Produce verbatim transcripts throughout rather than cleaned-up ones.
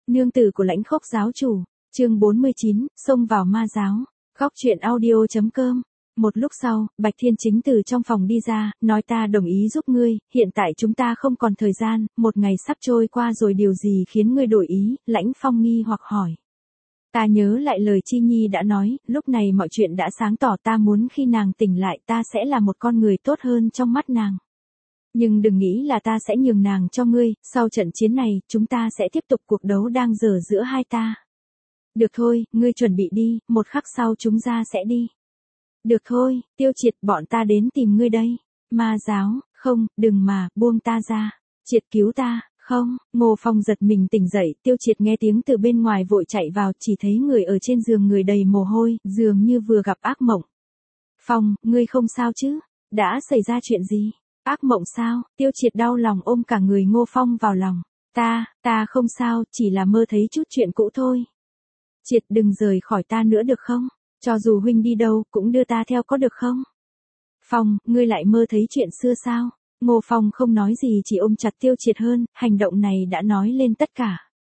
Nương tử của Lãnh Khốc giáo chủ, chương bốn mươi chín, xông vào ma giáo. Góc truyện audio chấm com. Một lúc sau, Bạch Thiên Chính từ trong phòng đi ra, nói ta đồng ý giúp ngươi, hiện tại chúng ta không còn thời gian, một ngày sắp trôi qua rồi, điều gì khiến ngươi đổi ý? Lãnh Phong nghi hoặc hỏi. Ta nhớ lại lời Chi Nhi đã nói, lúc này mọi chuyện đã sáng tỏ, ta muốn khi nàng tỉnh lại ta sẽ là một con người tốt hơn trong mắt nàng. Nhưng đừng nghĩ là ta sẽ nhường nàng cho ngươi, sau trận chiến này, chúng ta sẽ tiếp tục cuộc đấu đang dở giữa hai ta. Được thôi, ngươi chuẩn bị đi, một khắc sau chúng ta sẽ đi. Được thôi, Tiêu Triệt, bọn ta đến tìm ngươi đây. Ma giáo, không, đừng mà, buông ta ra. Triệt cứu ta, không. Ngô Phong giật mình tỉnh dậy, Tiêu Triệt nghe tiếng từ bên ngoài vội chạy vào, chỉ thấy người ở trên giường người đầy mồ hôi, dường như vừa gặp ác mộng. Phong, ngươi không sao chứ? Đã xảy ra chuyện gì? Ác mộng sao? Tiêu Triệt đau lòng ôm cả người Ngô Phong vào lòng. Ta, ta không sao, chỉ là mơ thấy chút chuyện cũ thôi. Triệt, đừng rời khỏi ta nữa được không? Cho dù huynh đi đâu, cũng đưa ta theo có được không? Phong, ngươi lại mơ thấy chuyện xưa sao? Ngô Phong không nói gì, chỉ ôm chặt Tiêu Triệt hơn, hành động này đã nói lên tất cả.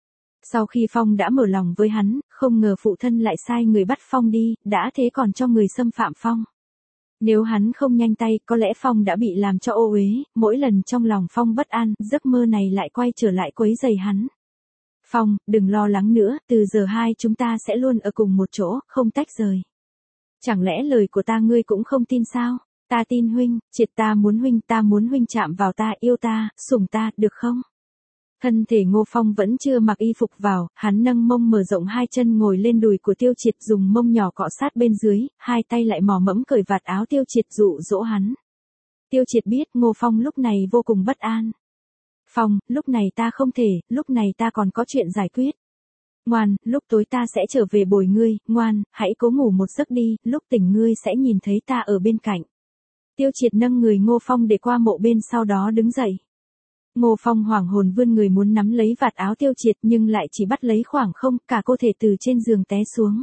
Sau khi Phong đã mở lòng với hắn, không ngờ phụ thân lại sai người bắt Phong đi, đã thế còn cho người xâm phạm Phong. Nếu hắn không nhanh tay, có lẽ Phong đã bị làm cho ô uế, mỗi lần trong lòng Phong bất an, giấc mơ này lại quay trở lại quấy rầy hắn. Phong, đừng lo lắng nữa, từ giờ hai chúng ta sẽ luôn ở cùng một chỗ, không tách rời. Chẳng lẽ lời của ta ngươi cũng không tin sao? Ta tin huynh, Triệt, ta muốn huynh, ta muốn huynh chạm vào ta, yêu ta, sủng ta, được không? Thân thể Ngô Phong vẫn chưa mặc y phục vào, hắn nâng mông mở rộng hai chân ngồi lên đùi của Tiêu Triệt, dùng mông nhỏ cọ sát bên dưới, hai tay lại mò mẫm cởi vạt áo Tiêu Triệt dụ dỗ hắn. Tiêu Triệt biết Ngô Phong lúc này vô cùng bất an. Phong, lúc này ta không thể, lúc này ta còn có chuyện giải quyết. Ngoan, lúc tối ta sẽ trở về bồi ngươi, ngoan, hãy cố ngủ một giấc đi, lúc tỉnh ngươi sẽ nhìn thấy ta ở bên cạnh. Tiêu Triệt nâng người Ngô Phong để qua mộ bên, sau đó đứng dậy. Ngô Phong hoảng hồn vươn người muốn nắm lấy vạt áo Tiêu Triệt, nhưng lại chỉ bắt lấy khoảng không, cả cơ thể từ trên giường té xuống.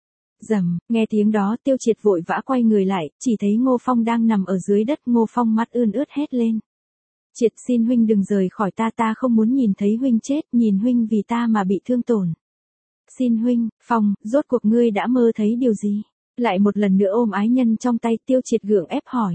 Rầm, nghe tiếng đó Tiêu Triệt vội vã quay người lại, chỉ thấy Ngô Phong đang nằm ở dưới đất. Ngô Phong mắt ươn ướt hét lên. Triệt, xin huynh đừng rời khỏi ta, ta không muốn nhìn thấy huynh chết, nhìn huynh vì ta mà bị thương tổn. Xin huynh. Phong, rốt cuộc ngươi đã mơ thấy điều gì? Lại một lần nữa ôm ái nhân trong tay, Tiêu Triệt gượng ép hỏi.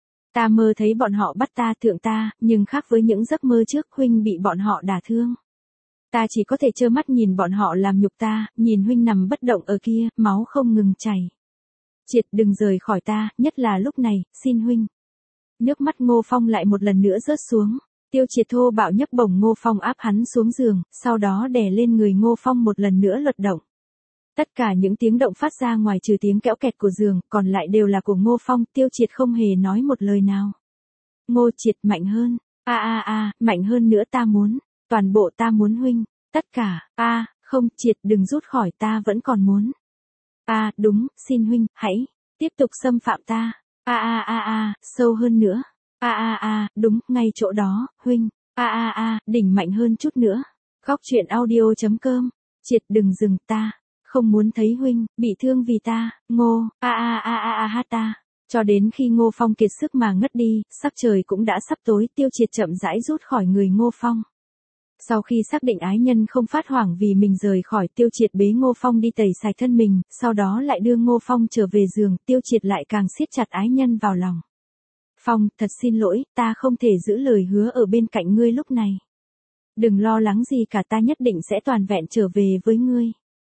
Ta mơ thấy bọn họ bắt ta, thượng ta, nhưng khác với những giấc mơ trước, huynh bị bọn họ đả thương. Ta chỉ có thể trơ mắt nhìn bọn họ làm nhục ta, nhìn huynh nằm bất động ở kia, máu không ngừng chảy. Triệt, đừng rời khỏi ta, nhất là lúc này, xin huynh. Nước mắt Ngô Phong lại một lần nữa rớt xuống. Tiêu Triệt thô bạo nhấc bổng Ngô Phong áp hắn xuống giường, sau đó đè lên người Ngô Phong một lần nữa luật động. Tất cả những tiếng động phát ra ngoài trừ tiếng kẽo kẹt của giường, còn lại đều là của Ngô Phong. Tiêu Triệt không hề nói một lời nào. Ngô Triệt, mạnh hơn. A a a, mạnh hơn nữa, ta muốn. Toàn bộ ta muốn huynh. Tất cả. A, à, không, Triệt, đừng rút khỏi, ta vẫn còn muốn. A, à, đúng, xin huynh, hãy tiếp tục xâm phạm ta. A a a a, sâu hơn nữa. A a a, đúng, ngay chỗ đó, huynh. A a a, đỉnh mạnh hơn chút nữa. Góc truyện audio chấm com. Triệt, đừng dừng, ta không muốn thấy huynh bị thương vì ta. Ngô, a a a a a ha ta. Cho đến khi Ngô Phong kiệt sức mà ngất đi, sắc trời cũng đã sắp tối, Tiêu Triệt chậm rãi rút khỏi người Ngô Phong. Sau khi xác định ái nhân không phát hoảng vì mình rời khỏi, Tiêu Triệt bế Ngô Phong đi tẩy sạch thân mình, sau đó lại đưa Ngô Phong trở về giường. Tiêu Triệt lại càng siết chặt ái nhân vào lòng. Phong, thật xin lỗi, ta không thể giữ lời hứa ở bên cạnh ngươi lúc này. Đừng lo lắng gì cả, ta nhất định sẽ toàn vẹn trở về với ngươi.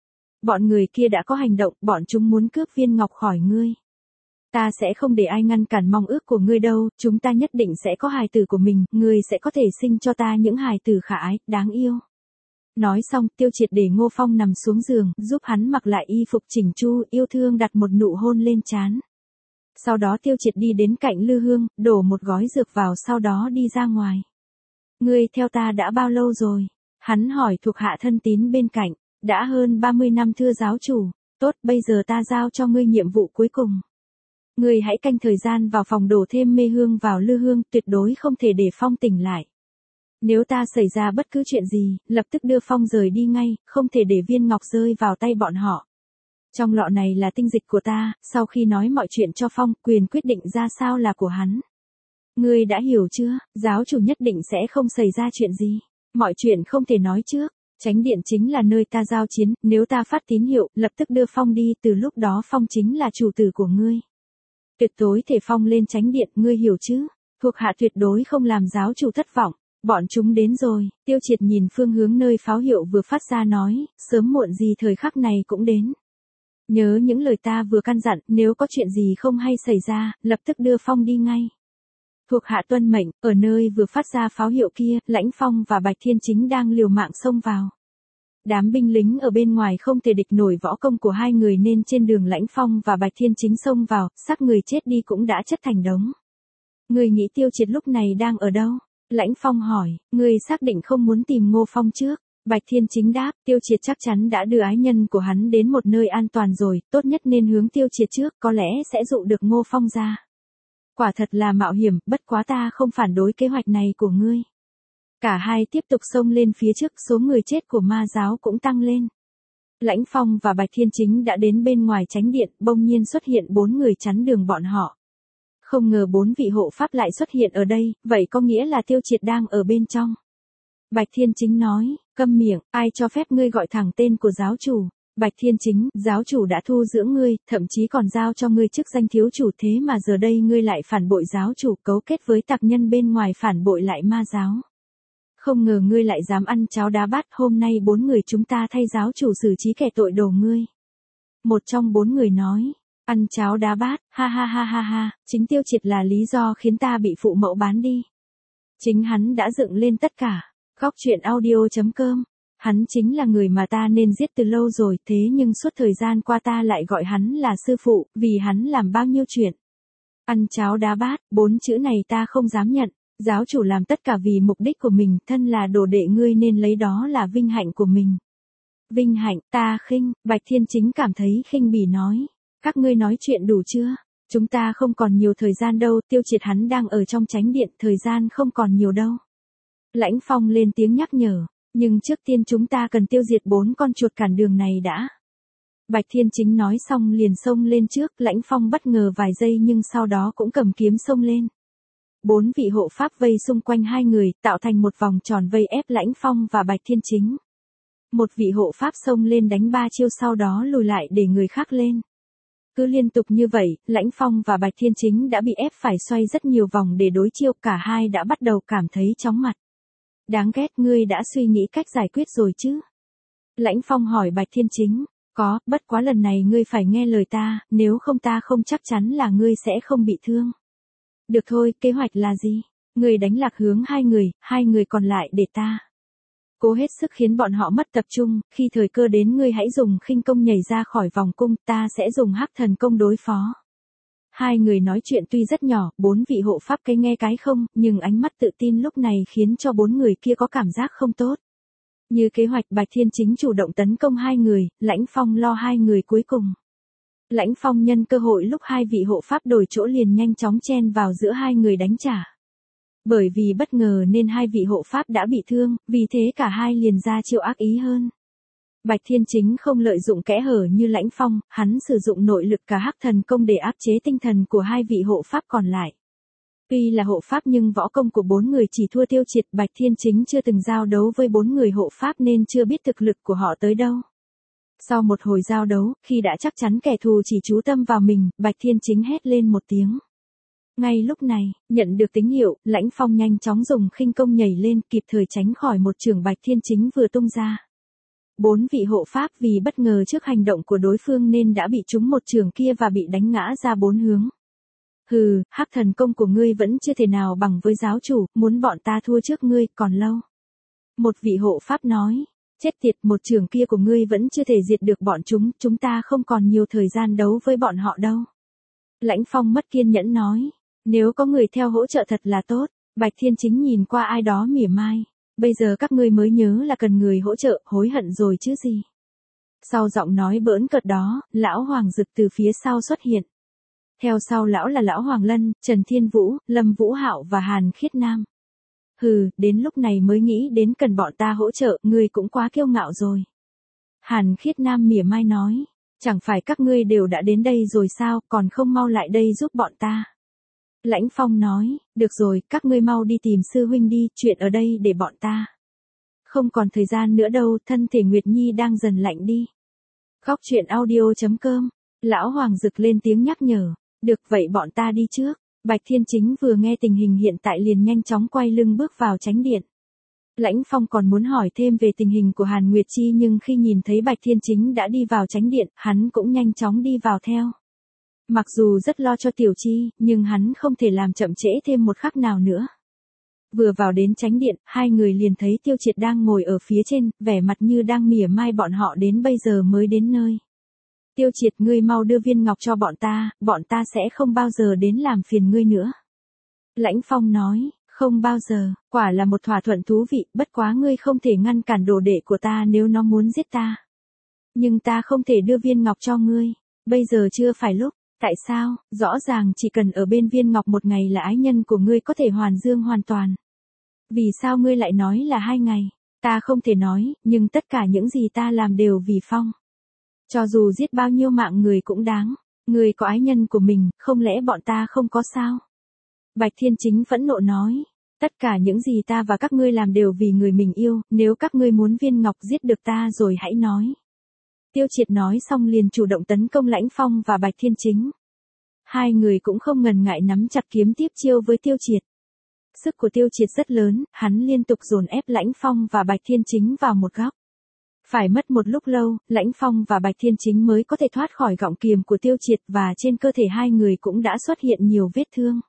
Bọn người kia đã có hành động, bọn chúng muốn cướp viên ngọc khỏi ngươi. Ta sẽ không để ai ngăn cản mong ước của ngươi đâu, chúng ta nhất định sẽ có hài tử của mình, ngươi sẽ có thể sinh cho ta những hài tử khả ái, đáng yêu. Nói xong, Tiêu Triệt để Ngô Phong nằm xuống giường, giúp hắn mặc lại y phục chỉnh chu, yêu thương đặt một nụ hôn lên trán. Sau đó Tiêu Triệt đi đến cạnh lư hương, đổ một gói dược vào, sau đó đi ra ngoài. Ngươi theo ta đã bao lâu rồi? Hắn hỏi thuộc hạ thân tín bên cạnh. Đã hơn ba mươi năm thưa giáo chủ. Tốt, bây giờ ta giao cho ngươi nhiệm vụ cuối cùng. Ngươi hãy canh thời gian vào phòng đổ thêm mê hương vào lư hương, tuyệt đối không thể để Phong tỉnh lại. Nếu ta xảy ra bất cứ chuyện gì, lập tức đưa Phong rời đi ngay, không thể để viên ngọc rơi vào tay bọn họ. Trong lọ này là tinh dịch của ta, sau khi nói mọi chuyện cho Phong, quyền quyết định ra sao là của hắn. Ngươi đã hiểu chưa? Giáo chủ nhất định sẽ không xảy ra chuyện gì. Mọi chuyện không thể nói trước. Chánh điện chính là nơi ta giao chiến, nếu ta phát tín hiệu, lập tức đưa Phong đi, từ lúc đó Phong chính là chủ tử của ngươi. Tuyệt đối thể Phong lên chánh điện, ngươi hiểu chứ? Thuộc hạ tuyệt đối không làm giáo chủ thất vọng. Bọn chúng đến rồi, Tiêu Triệt nhìn phương hướng nơi pháo hiệu vừa phát ra nói, sớm muộn gì thời khắc này cũng đến. Nhớ những lời ta vừa căn dặn, nếu có chuyện gì không hay xảy ra, lập tức đưa Phong đi ngay. Thuộc hạ tuân mệnh, ở nơi vừa phát ra pháo hiệu kia, Lãnh Phong và Bạch Thiên Chính đang liều mạng xông vào. Đám binh lính ở bên ngoài không thể địch nổi võ công của hai người nên trên đường Lãnh Phong và Bạch Thiên Chính xông vào, xác người chết đi cũng đã chất thành đống. Người nghĩ Tiêu Triệt lúc này đang ở đâu? Lãnh Phong hỏi, người xác định không muốn tìm Ngô Phong trước? Bạch Thiên Chính đáp, Tiêu Triệt chắc chắn đã đưa ái nhân của hắn đến một nơi an toàn rồi, tốt nhất nên hướng Tiêu Triệt trước, có lẽ sẽ dụ được Ngô Phong ra. Quả thật là mạo hiểm, bất quá ta không phản đối kế hoạch này của ngươi. Cả hai tiếp tục xông lên phía trước, số người chết của ma giáo cũng tăng lên. Lãnh Phong và Bạch Thiên Chính đã đến bên ngoài chánh điện, bỗng nhiên xuất hiện bốn người chắn đường bọn họ. Không ngờ bốn vị hộ pháp lại xuất hiện ở đây, vậy có nghĩa là Tiêu Triệt đang ở bên trong. Bạch Thiên Chính nói, câm miệng, ai cho phép ngươi gọi thẳng tên của giáo chủ? Bạch Thiên Chính, giáo chủ đã thu dưỡng ngươi, thậm chí còn giao cho ngươi chức danh thiếu chủ, thế mà giờ đây ngươi lại phản bội giáo chủ, cấu kết với tặc nhân bên ngoài phản bội lại ma giáo. Không ngờ ngươi lại dám ăn cháo đá bát, hôm nay bốn người chúng ta thay giáo chủ xử trí kẻ tội đồ ngươi. Một trong bốn người nói, ăn cháo đá bát, ha ha ha ha ha, chính Tiêu Triệt là lý do khiến ta bị phụ mẫu bán đi. Chính hắn đã dựng lên tất cả. Góc truyện audio chấm com. Hắn chính là người mà ta nên giết từ lâu rồi, thế nhưng suốt thời gian qua ta lại gọi hắn là sư phụ, vì hắn làm bao nhiêu chuyện. Ăn cháo đá bát, bốn chữ này ta không dám nhận. Giáo chủ làm tất cả vì mục đích của mình, thân là đồ đệ ngươi nên lấy đó là vinh hạnh của mình. Vinh hạnh, ta khinh, Bạch Thiên Chính cảm thấy khinh bỉ nói. Các ngươi nói chuyện đủ chưa? Chúng ta không còn nhiều thời gian đâu, Tiêu Triệt hắn đang ở trong chánh điện, thời gian không còn nhiều đâu. Lãnh Phong lên tiếng nhắc nhở, nhưng trước tiên chúng ta cần tiêu diệt bốn con chuột cản đường này đã. Bạch Thiên Chính nói xong liền xông lên trước, Lãnh Phong bất ngờ vài giây nhưng sau đó cũng cầm kiếm xông lên. Bốn vị hộ pháp vây xung quanh hai người, tạo thành một vòng tròn vây ép Lãnh Phong và Bạch Thiên Chính. Một vị hộ pháp xông lên đánh ba chiêu sau đó lùi lại để người khác lên. Cứ liên tục như vậy, Lãnh Phong và Bạch Thiên Chính đã bị ép phải xoay rất nhiều vòng để đối chiêu, cả hai đã bắt đầu cảm thấy chóng mặt. Đáng ghét, ngươi đã suy nghĩ cách giải quyết rồi chứ? Lãnh Phong hỏi Bạch Thiên Chính, có, bất quá lần này ngươi phải nghe lời ta, nếu không ta không chắc chắn là ngươi sẽ không bị thương. Được thôi, kế hoạch là gì? Ngươi đánh lạc hướng hai người, hai người còn lại để ta. Cố hết sức khiến bọn họ mất tập trung, khi thời cơ đến ngươi hãy dùng khinh công nhảy ra khỏi vòng cung, ta sẽ dùng hắc thần công đối phó. Hai người nói chuyện tuy rất nhỏ, bốn vị hộ pháp cái nghe cái không, nhưng ánh mắt tự tin lúc này khiến cho bốn người kia có cảm giác không tốt. Như kế hoạch, Bạch Thiên Chính chủ động tấn công hai người, Lãnh Phong lo hai người cuối cùng. Lãnh Phong nhân cơ hội lúc hai vị hộ pháp đổi chỗ liền nhanh chóng chen vào giữa hai người đánh trả. Bởi vì bất ngờ nên hai vị hộ pháp đã bị thương, vì thế cả hai liền ra chiêu ác ý hơn. Bạch Thiên Chính không lợi dụng kẽ hở như Lãnh Phong, hắn sử dụng nội lực cả hắc thần công để áp chế tinh thần của hai vị hộ pháp còn lại. Tuy là hộ pháp nhưng võ công của bốn người chỉ thua Tiêu Triệt, Bạch Thiên Chính chưa từng giao đấu với bốn người hộ pháp nên chưa biết thực lực của họ tới đâu. Sau một hồi giao đấu, khi đã chắc chắn kẻ thù chỉ chú tâm vào mình, Bạch Thiên Chính hét lên một tiếng. Ngay lúc này, nhận được tín hiệu, Lãnh Phong nhanh chóng dùng khinh công nhảy lên, kịp thời tránh khỏi một chưởng Bạch Thiên Chính vừa tung ra. Bốn vị hộ pháp vì bất ngờ trước hành động của đối phương nên đã bị trúng một chưởng kia và bị đánh ngã ra bốn hướng. Hừ, hắc thần công của ngươi vẫn chưa thể nào bằng với giáo chủ, muốn bọn ta thua trước ngươi còn lâu. Một vị hộ pháp nói, chết tiệt, một chưởng kia của ngươi vẫn chưa thể diệt được bọn chúng, chúng ta không còn nhiều thời gian đấu với bọn họ đâu. Lãnh Phong mất kiên nhẫn nói, nếu có người theo hỗ trợ thật là tốt. Bạch Thiên Chính nhìn qua ai đó mỉa mai. Bây giờ các ngươi mới nhớ là cần người hỗ trợ, hối hận rồi chứ gì. Sau giọng nói bỡn cợt đó, lão Hoàng Dực từ phía sau xuất hiện. Theo sau lão là lão Hoàng Lân, Trần Thiên Vũ, Lâm Vũ Hạo và Hàn Khiết Nam. Hừ, đến lúc này mới nghĩ đến cần bọn ta hỗ trợ, ngươi cũng quá kiêu ngạo rồi. Hàn Khiết Nam mỉa mai nói, chẳng phải các ngươi đều đã đến đây rồi sao, còn không mau lại đây giúp bọn ta. Lãnh Phong nói, được rồi, các ngươi mau đi tìm sư huynh đi, chuyện ở đây để bọn ta. Không còn thời gian nữa đâu, thân thể Nguyệt Nhi đang dần lạnh đi. Góc truyện audio.com. Lão Hoàng Dực lên tiếng nhắc nhở. Được vậy bọn ta đi trước. Bạch Thiên Chính vừa nghe tình hình hiện tại liền nhanh chóng quay lưng bước vào chánh điện. Lãnh Phong còn muốn hỏi thêm về tình hình của Hàn Nguyệt Chi nhưng khi nhìn thấy Bạch Thiên Chính đã đi vào chánh điện, hắn cũng nhanh chóng đi vào theo. Mặc dù rất lo cho Tiểu Chi, nhưng hắn không thể làm chậm trễ thêm một khắc nào nữa. Vừa vào đến chánh điện, hai người liền thấy Tiêu Triệt đang ngồi ở phía trên, vẻ mặt như đang mỉa mai bọn họ đến bây giờ mới đến nơi. Tiêu Triệt, ngươi mau đưa viên ngọc cho bọn ta, bọn ta sẽ không bao giờ đến làm phiền ngươi nữa. Lãnh Phong nói, không bao giờ, quả là một thỏa thuận thú vị, bất quá ngươi không thể ngăn cản đồ đệ của ta nếu nó muốn giết ta. Nhưng ta không thể đưa viên ngọc cho ngươi, bây giờ chưa phải lúc. Tại sao? Rõ ràng chỉ cần ở bên viên ngọc một ngày là ái nhân của ngươi có thể hoàn dương hoàn toàn. Vì sao ngươi lại nói là hai ngày? Ta không thể nói, nhưng tất cả những gì ta làm đều vì Phong. Cho dù giết bao nhiêu mạng người cũng đáng. Ngươi có ái nhân của mình, không lẽ bọn ta không có sao? Bạch Thiên Chính phẫn nộ nói. Tất cả những gì ta và các ngươi làm đều vì người mình yêu, nếu các ngươi muốn viên ngọc giết được ta rồi hãy nói. Tiêu Triệt nói xong liền chủ động tấn công Lãnh Phong và Bạch Thiên Chính. Hai người cũng không ngần ngại nắm chặt kiếm tiếp chiêu với Tiêu Triệt. Sức của Tiêu Triệt rất lớn, hắn liên tục dồn ép Lãnh Phong và Bạch Thiên Chính vào một góc. Phải mất một lúc lâu, Lãnh Phong và Bạch Thiên Chính mới có thể thoát khỏi gọng kiềm của Tiêu Triệt và trên cơ thể hai người cũng đã xuất hiện nhiều vết thương.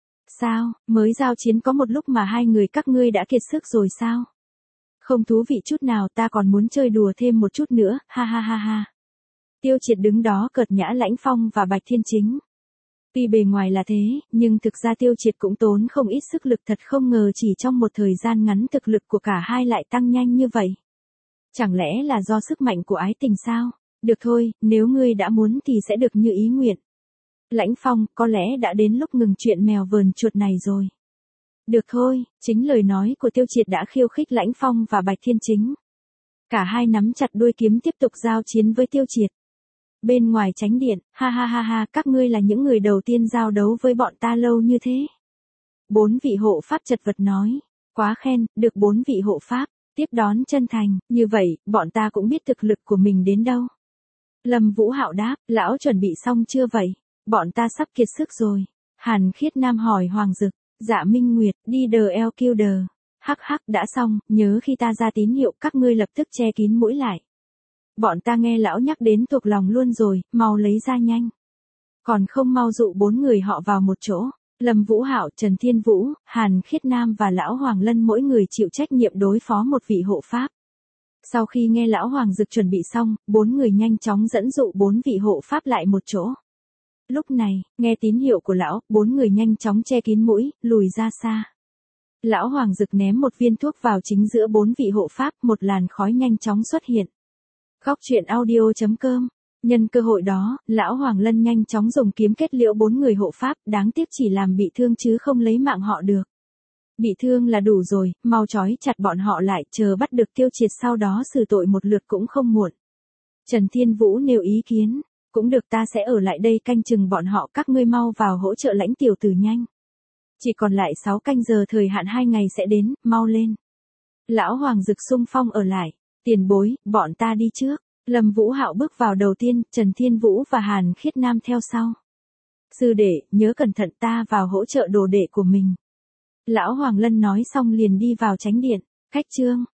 Sao, mới giao chiến có một lúc mà hai người các ngươi đã kiệt sức rồi sao? Không thú vị chút nào, ta còn muốn chơi đùa thêm một chút nữa, ha ha ha ha. Tiêu Triệt đứng đó cợt nhã Lãnh Phong và Bạch Thiên Chính. Tuy bề ngoài là thế, nhưng thực ra Tiêu Triệt cũng tốn không ít sức lực, thật không ngờ chỉ trong một thời gian ngắn thực lực của cả hai lại tăng nhanh như vậy. Chẳng lẽ là do sức mạnh của ái tình sao? Được thôi, nếu ngươi đã muốn thì sẽ được như ý nguyện. Lãnh Phong, có lẽ đã đến lúc ngừng chuyện mèo vờn chuột này rồi. Được thôi, chính lời nói của Tiêu Triệt đã khiêu khích Lãnh Phong và Bạch Thiên Chính. Cả hai nắm chặt đuôi kiếm tiếp tục giao chiến với Tiêu Triệt. Bên ngoài chánh điện, ha ha ha ha, các ngươi là những người đầu tiên giao đấu với bọn ta lâu như thế. Bốn vị hộ pháp chật vật nói, quá khen, được bốn vị hộ pháp, tiếp đón chân thành, như vậy, bọn ta cũng biết thực lực của mình đến đâu. Lâm Vũ Hạo đáp, lão chuẩn bị xong chưa vậy? Bọn ta sắp kiệt sức rồi. Hàn Khiết Nam hỏi Hoàng Dực, Dạ Minh Nguyệt, đi đờ eo kêu đờ. Hắc hắc, đã xong, nhớ khi ta ra tín hiệu các ngươi lập tức che kín mũi lại. Bọn ta nghe lão nhắc đến thuộc lòng luôn rồi, mau lấy ra nhanh. Còn không mau dụ bốn người họ vào một chỗ. Lâm Vũ Hạo, Trần Thiên Vũ, Hàn Khiết Nam và lão Hoàng Lân mỗi người chịu trách nhiệm đối phó một vị hộ pháp. Sau khi nghe lão Hoàng Dực chuẩn bị xong, bốn người nhanh chóng dẫn dụ bốn vị hộ pháp lại một chỗ. Lúc này, nghe tín hiệu của lão, bốn người nhanh chóng che kín mũi, lùi ra xa. Lão Hoàng Dực ném một viên thuốc vào chính giữa bốn vị hộ pháp, một làn khói nhanh chóng xuất hiện. Góc truyện audio.com. Nhân cơ hội đó, lão Hoàng Lân nhanh chóng dùng kiếm kết liễu bốn người hộ pháp, đáng tiếc chỉ làm bị thương chứ không lấy mạng họ được. Bị thương là đủ rồi, mau trói chặt bọn họ lại, chờ bắt được Tiêu Triệt sau đó xử tội một lượt cũng không muộn. Trần Thiên Vũ nêu ý kiến, cũng được, ta sẽ ở lại đây canh chừng bọn họ, các ngươi mau vào hỗ trợ Lãnh tiểu tử nhanh. Chỉ còn lại sáu canh giờ, thời hạn hai ngày sẽ đến, mau lên. Lão Hoàng Dực xung phong ở lại, tiền bối, bọn ta đi trước. Lâm Vũ Hạo bước vào đầu tiên, Trần Thiên Vũ và Hàn Khiết Nam theo sau. Sư đệ, nhớ cẩn thận, ta vào hỗ trợ đồ đệ của mình. Lão Hoàng Lân nói xong liền đi vào chánh điện. Cách chương